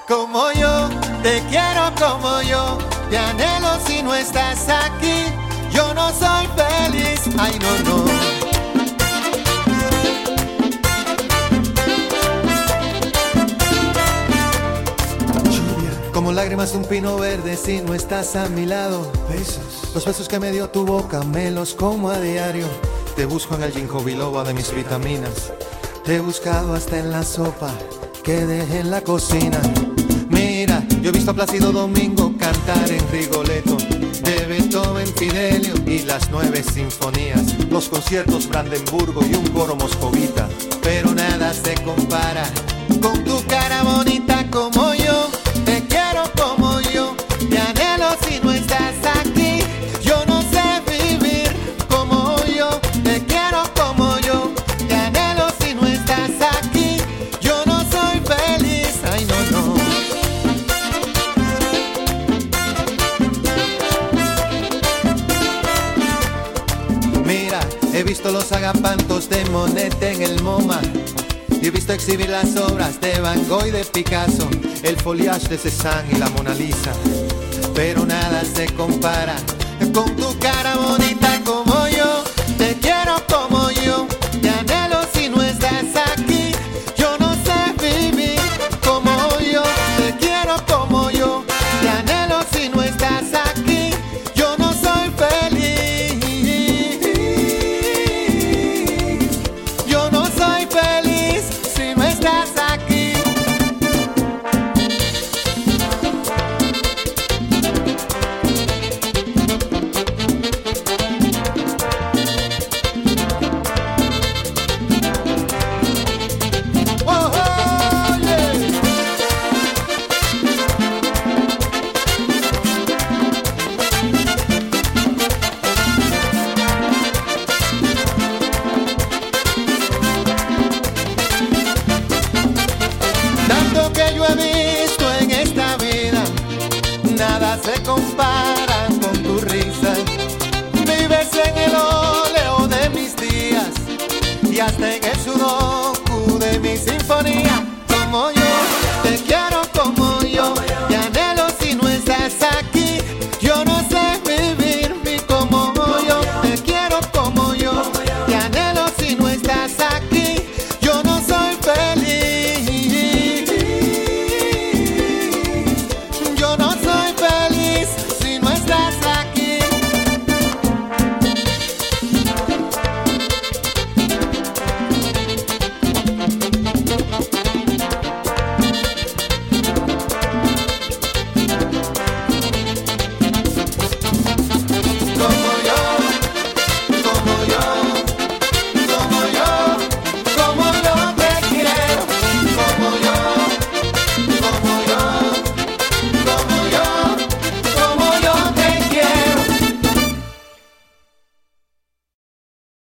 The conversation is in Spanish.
Como yo, te quiero como yo, te anhelo si no estás aquí. Yo no soy feliz, ay no, no. Lluvia, como lágrimas de un pino verde si no estás a mi lado. Besos, los besos que me dio tu boca, me los como a diario. Te busco en el ginkgo biloba de mis vitaminas. Te he buscado hasta en la sopa que dejé en la cocina. Mira, yo he visto a Plácido Domingo cantar en Rigoletto, de Beethoven, Fidelio y las 9 sinfonías, los conciertos Brandenburgo y un coro moscovita. Pero nada se compara con tu cara bonita como yo. Te quiero como yo, te anhelo si no estás aquí. Yo no sé vivir como yo, te quiero como yo, te anhelo si no estás aquí. Yo no soy feliz, ay no, no. Mira, he visto los agapantos de Monet en el MoMA y he visto exhibir las obras de Van Gogh y de Picasso, el foliage de Cézanne y la Mona Lisa. Pero nada se compara con tu cara bonita.